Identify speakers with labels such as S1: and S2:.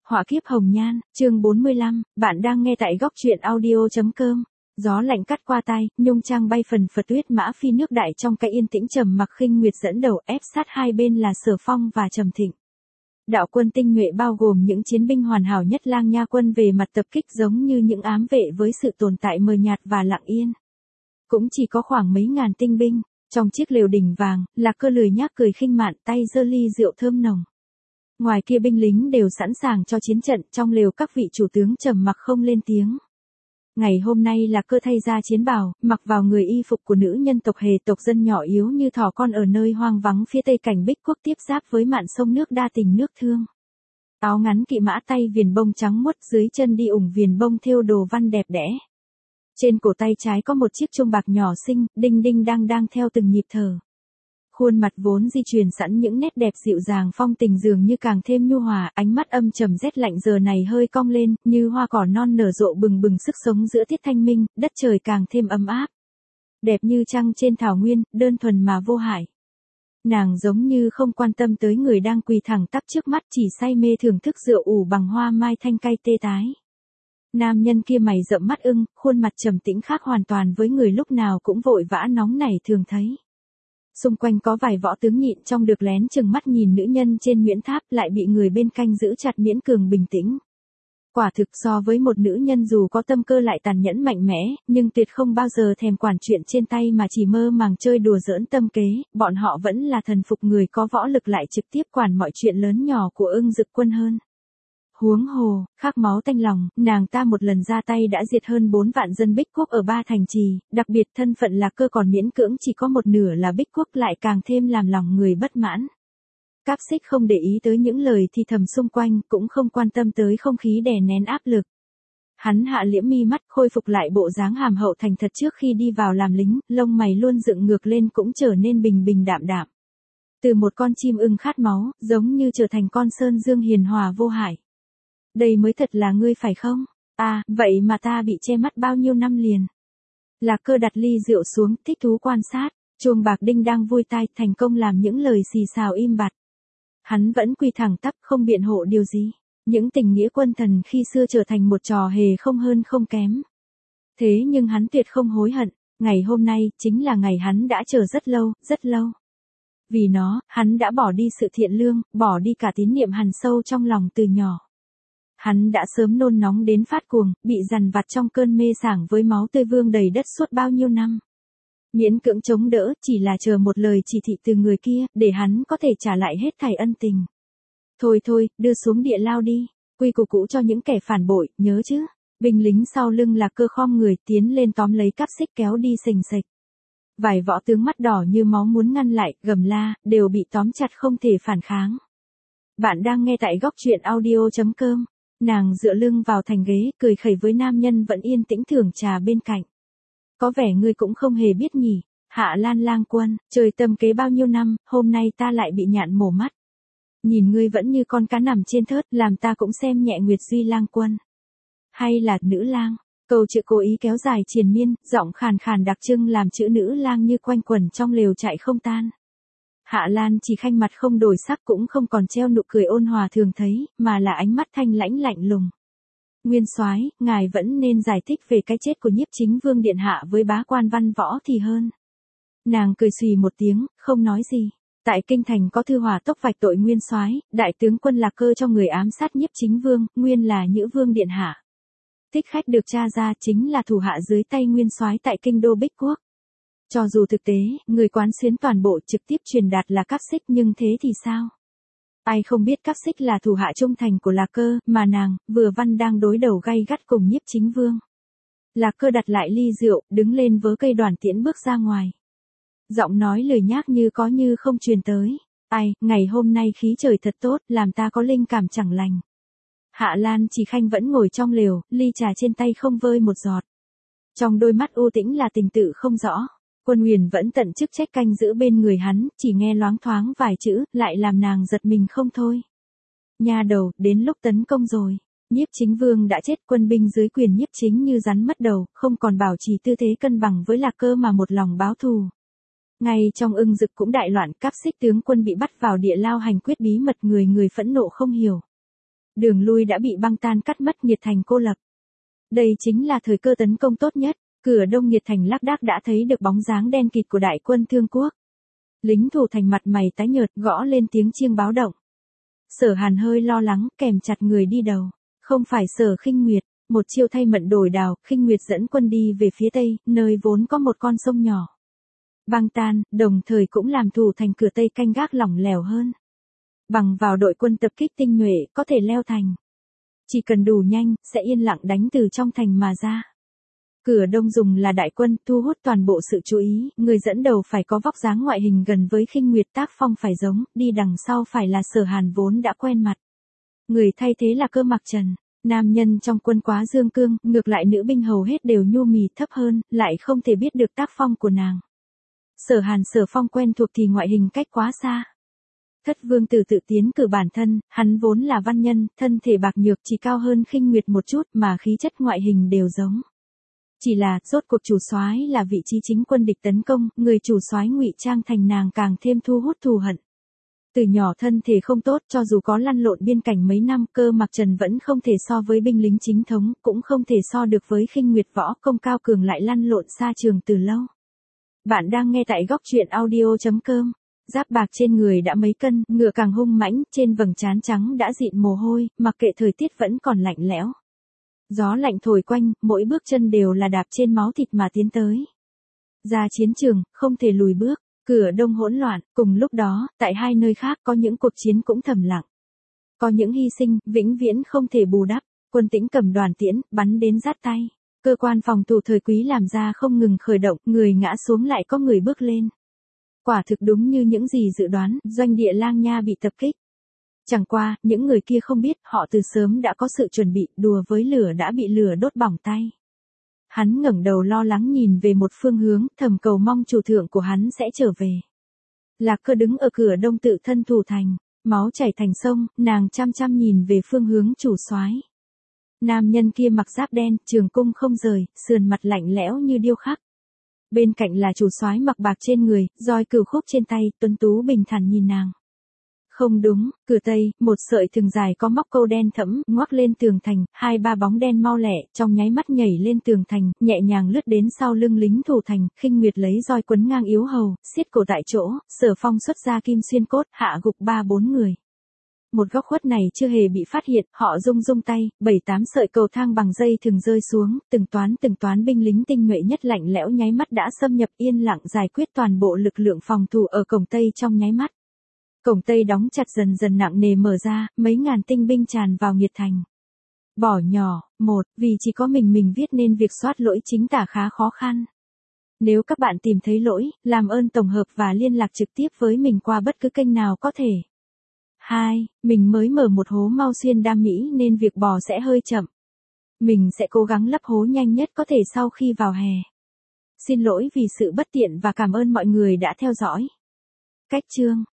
S1: Họa kiếp hồng nhan, chương 45, bạn đang nghe tại góc truyện audio.com. Gió lạnh cắt qua tai, nhung trang bay phần phật tuyết mã phi nước đại trong cái yên tĩnh trầm mặc khinh nguyệt dẫn đầu ép sát hai bên là Sở Phong và Trầm Thịnh. Đạo quân tinh nhuệ bao gồm những chiến binh hoàn hảo nhất Lang Nha quân về mặt tập kích giống như những ám vệ với sự tồn tại mờ nhạt và lặng yên. Cũng chỉ có khoảng mấy ngàn tinh binh, trong chiếc lều đỉnh vàng, Lạc Cơ lười nhác cười khinh mạn tay giơ ly rượu thơm nồng. Ngoài kia binh lính đều sẵn sàng cho chiến trận, trong lều các vị chủ tướng trầm mặc không lên tiếng. Ngày hôm nay Lạc Cơ thay ra chiến bào, mặc vào người y phục của nữ nhân tộc Hề, tộc dân nhỏ yếu như thỏ con ở nơi hoang vắng phía tây cảnh Bích Quốc tiếp giáp với mạn sông nước đa tình nước thương. Áo ngắn kỵ mã tay viền bông trắng muốt, dưới chân đi ủng viền bông thêu đồ văn đẹp đẽ. Trên cổ tay trái có một chiếc chuông bạc nhỏ xinh, đinh đinh đang theo từng nhịp thở. Khuôn mặt vốn di truyền sẵn những nét đẹp dịu dàng phong tình dường như càng thêm nhu hòa, ánh mắt âm trầm rét lạnh giờ này hơi cong lên, như hoa cỏ non nở rộ bừng bừng sức sống giữa tiết thanh minh, đất trời càng thêm ấm áp. Đẹp như trăng trên thảo nguyên, đơn thuần mà vô hại. Nàng giống như không quan tâm tới người đang quỳ thẳng tắp trước mắt, chỉ say mê thưởng thức rượu ủ bằng hoa mai thanh cay tê tái. Nam nhân kia mày rậm mắt ưng, khuôn mặt trầm tĩnh khác hoàn toàn với người lúc nào cũng vội vã nóng nảy thường thấy. Xung quanh có vài võ tướng nhịn trong được lén chừng mắt nhìn nữ nhân trên Nguyễn Tháp, lại bị người bên canh giữ chặt miễn cường bình tĩnh. Quả thực so với một nữ nhân dù có tâm cơ lại tàn nhẫn mạnh mẽ, nhưng tuyệt không bao giờ thèm quản chuyện trên tay mà chỉ mơ màng chơi đùa giỡn tâm kế, bọn họ vẫn là thần phục người có võ lực lại trực tiếp quản mọi chuyện lớn nhỏ của Ưng Dực Quân hơn. Huống hồ, khát máu tanh lòng, nàng ta một lần ra tay đã diệt hơn 4 vạn dân Bích Quốc ở 3 thành trì, đặc biệt thân phận Lạc Cơ còn miễn cưỡng chỉ có một nửa là Bích Quốc lại càng thêm làm lòng người bất mãn. Cáp Xích không để ý tới những lời thì thầm xung quanh, cũng không quan tâm tới không khí đè nén áp lực. Hắn hạ liễm mi mắt, khôi phục lại bộ dáng hàm hậu thành thật trước khi đi vào làm lính, lông mày luôn dựng ngược lên cũng trở nên bình bình đạm đạm. Từ một con chim ưng khát máu, giống như trở thành con sơn dương hiền hòa vô hại. Đây mới thật là ngươi phải không? À, vậy mà ta bị che mắt bao nhiêu năm liền. Lạc Cơ đặt ly rượu xuống, thích thú quan sát, chuông bạc đinh đang vui tai, thành công làm những lời xì xào im bặt. Hắn vẫn quỳ thẳng tắp, không biện hộ điều gì. Những tình nghĩa quân thần khi xưa trở thành một trò hề không hơn không kém. Thế nhưng hắn tuyệt không hối hận, ngày hôm nay chính là ngày hắn đã chờ rất lâu, rất lâu. Vì nó, hắn đã bỏ đi sự thiện lương, bỏ đi cả tín niệm hằn sâu trong lòng từ nhỏ. Hắn đã sớm nôn nóng đến phát cuồng, bị dằn vặt trong cơn mê sảng với máu tươi vương đầy đất suốt bao nhiêu năm. Miễn cưỡng chống đỡ, chỉ là chờ một lời chỉ thị từ người kia, để hắn có thể trả lại hết thảy ân tình. Thôi thôi, đưa xuống địa lao đi, quy củ cũ cho những kẻ phản bội, nhớ chứ. Binh lính sau lưng Lạc Cơ khom người tiến lên tóm lấy Cáp Xích kéo đi xềnh xệch. Vài võ tướng mắt đỏ như máu muốn ngăn lại, gầm la, đều bị tóm chặt không thể phản kháng. Bạn đang nghe tại góc truyện audio.com. Nàng dựa lưng vào thành ghế, cười khẩy với nam nhân vẫn yên tĩnh thưởng trà bên cạnh. Có vẻ ngươi cũng không hề biết nhỉ, Hạ Lan lang quân, trời tâm kế bao nhiêu năm, hôm nay ta lại bị nhạn mổ mắt. Nhìn ngươi vẫn như con cá nằm trên thớt, làm ta cũng xem nhẹ Nguyệt Duy lang quân. Hay là nữ lang, câu chữ cố ý kéo dài triền miên, giọng khàn khàn đặc trưng làm chữ nữ lang như quanh quẩn trong lều chạy không tan. Hạ Lan chỉ khanh mặt không đổi sắc cũng không còn treo nụ cười ôn hòa thường thấy, mà là ánh mắt thanh lãnh lạnh lùng. Nguyên soái, ngài vẫn nên giải thích về cái chết của Nhiếp Chính Vương điện hạ với bá quan Văn Võ thì hơn. Nàng cười xùy một tiếng, không nói gì. Tại kinh thành có thư hỏa tốc vạch tội nguyên soái, đại tướng quân Lạc Cơ cho người ám sát Nhiếp Chính Vương, nguyên là Nhữ Vương điện hạ. Thích khách được tra ra chính là thủ hạ dưới tay nguyên soái tại kinh đô Bích Quốc. Cho dù thực tế, người quán xuyến toàn bộ trực tiếp truyền đạt là Cáp Xích nhưng thế thì sao? Ai không biết Cáp Xích là thủ hạ trung thành của Lạc Cơ, mà nàng, vừa văn đang đối đầu gay gắt cùng Nhiếp Chính Vương. Lạc Cơ đặt lại ly rượu, đứng lên vớ cây đoàn tiễn bước ra ngoài. Giọng nói lười nhác như có như không truyền tới. Ai, ngày hôm nay khí trời thật tốt, làm ta có linh cảm chẳng lành. Hạ Lan chỉ khanh vẫn ngồi trong lều, ly trà trên tay không vơi một giọt. Trong đôi mắt u tĩnh là tình tự không rõ. Quân Huyền vẫn tận chức trách canh giữ bên người hắn, chỉ nghe loáng thoáng vài chữ, lại làm nàng giật mình không thôi. Nha đầu, đến lúc tấn công rồi. Nhiếp Chính Vương đã chết, quân binh dưới quyền Nhiếp Chính như rắn mất đầu, không còn bảo trì tư thế cân bằng với Lạc Cơ mà một lòng báo thù. Ngay trong Ưng Dực cũng đại loạn, Cáp Xích tướng quân bị bắt vào địa lao hành quyết bí mật, người người phẫn nộ không hiểu. Đường lui đã bị băng tan cắt mất, Nghiệt Thành cô lập. Đây chính là thời cơ tấn công tốt nhất. Cửa đông Nghiệt Thành lác đác đã thấy được bóng dáng đen kịt của đại quân Thương Quốc. Lính thủ thành mặt mày tái nhợt gõ lên tiếng chiêng báo động. Sở Hàn hơi lo lắng, kèm chặt người đi đầu. Không phải Sở Khinh Nguyệt, một chiêu thay mận đổi đào, Khinh Nguyệt dẫn quân đi về phía tây, nơi vốn có một con sông nhỏ. Băng tan, đồng thời cũng làm thủ thành cửa tây canh gác lỏng lẻo hơn. Bằng vào đội quân tập kích tinh nhuệ, có thể leo thành. Chỉ cần đủ nhanh, sẽ yên lặng đánh từ trong thành mà ra. Cửa đông dùng là đại quân, thu hút toàn bộ sự chú ý, người dẫn đầu phải có vóc dáng ngoại hình gần với Khinh Nguyệt, tác phong phải giống, đi đằng sau phải là Sở Hàn vốn đã quen mặt. Người thay thế là Cơ Mặc Trần. Nam nhân trong quân quá dương cương, ngược lại nữ binh hầu hết đều nhu mì thấp hơn, lại không thể biết được tác phong của nàng. Sở Hàn Sở Phong quen thuộc thì ngoại hình cách quá xa. Thất Vương Tử tự tiến cử bản thân, hắn vốn là văn nhân, thân thể bạc nhược, chỉ cao hơn Khinh Nguyệt một chút mà khí chất ngoại hình đều giống. Chỉ là, rốt cuộc chủ soái là vị trí chính quân địch tấn công, người chủ soái ngụy trang thành nàng càng thêm thu hút thù hận. Từ nhỏ thân thể không tốt, cho dù có lăn lộn biên cảnh mấy năm, Cơ Mặc Trần vẫn không thể so với binh lính chính thống, cũng không thể so được với Khinh Nguyệt, võ công cao cường lại lăn lộn xa trường từ lâu. Bạn đang nghe tại góc truyện audio.com. Giáp bạc trên người đã mấy cân, ngựa càng hung mãnh, trên vầng trán trắng đã dịn mồ hôi, mặc kệ thời tiết vẫn còn lạnh lẽo. Gió lạnh thổi quanh, mỗi bước chân đều là đạp trên máu thịt mà tiến tới. Ra chiến trường, không thể lùi bước. Cửa đông hỗn loạn, cùng lúc đó, tại hai nơi khác có những cuộc chiến cũng thầm lặng. Có những hy sinh, vĩnh viễn không thể bù đắp. Quân Tĩnh cầm đoàn tiễn, bắn đến rát tay. Cơ quan phòng thủ thời Quý làm ra không ngừng khởi động, người ngã xuống lại có người bước lên. Quả thực đúng như những gì dự đoán, doanh địa Lang Nha bị tập kích. Chẳng qua, những người kia không biết, họ từ sớm đã có sự chuẩn bị, đùa với lửa đã bị lửa đốt bỏng tay. Hắn ngẩng đầu lo lắng nhìn về một phương hướng, thầm cầu mong chủ thượng của hắn sẽ trở về. Lạc Cơ đứng ở cửa đông tự thân thủ thành, máu chảy thành sông, nàng chăm chăm nhìn về phương hướng chủ soái. Nam nhân kia mặc giáp đen, trường cung không rời, sườn mặt lạnh lẽo như điêu khắc. Bên cạnh là chủ soái mặc bạc trên người, roi cửu khúc trên tay, tuấn tú bình thản nhìn nàng. Không đúng, cửa tây, một sợi thừng dài có móc câu đen thẫm, ngoắc lên tường thành, hai ba bóng đen mau lẹ, trong nháy mắt nhảy lên tường thành, nhẹ nhàng lướt đến sau lưng lính thủ thành, Khinh Nguyệt lấy roi quấn ngang yếu hầu, siết cổ tại chỗ, Sở Phong xuất ra kim xuyên cốt, hạ gục 3-4 người. Một góc khuất này chưa hề bị phát hiện, họ rung tay, 7-8 sợi cầu thang bằng dây thừng rơi xuống, từng toán binh lính tinh nhuệ nhất lạnh lẽo nháy mắt đã xâm nhập, yên lặng giải quyết toàn bộ lực lượng phòng thủ ở cổng tây trong nháy mắt. Cổng tây đóng chặt dần dần nặng nề mở ra, mấy ngàn tinh binh tràn vào Nghiệt Thành. Bỏ nhỏ, vì chỉ có mình viết nên việc soát lỗi chính tả khá khó khăn. Nếu các bạn tìm thấy lỗi, làm ơn tổng hợp và liên lạc trực tiếp với mình qua bất cứ kênh nào có thể. 2. Mình mới mở một hố mau xuyên đam mỹ nên việc bò sẽ hơi chậm. Mình sẽ cố gắng lấp hố nhanh nhất có thể sau khi vào hè. Xin lỗi vì sự bất tiện và cảm ơn mọi người đã theo dõi. Cách chương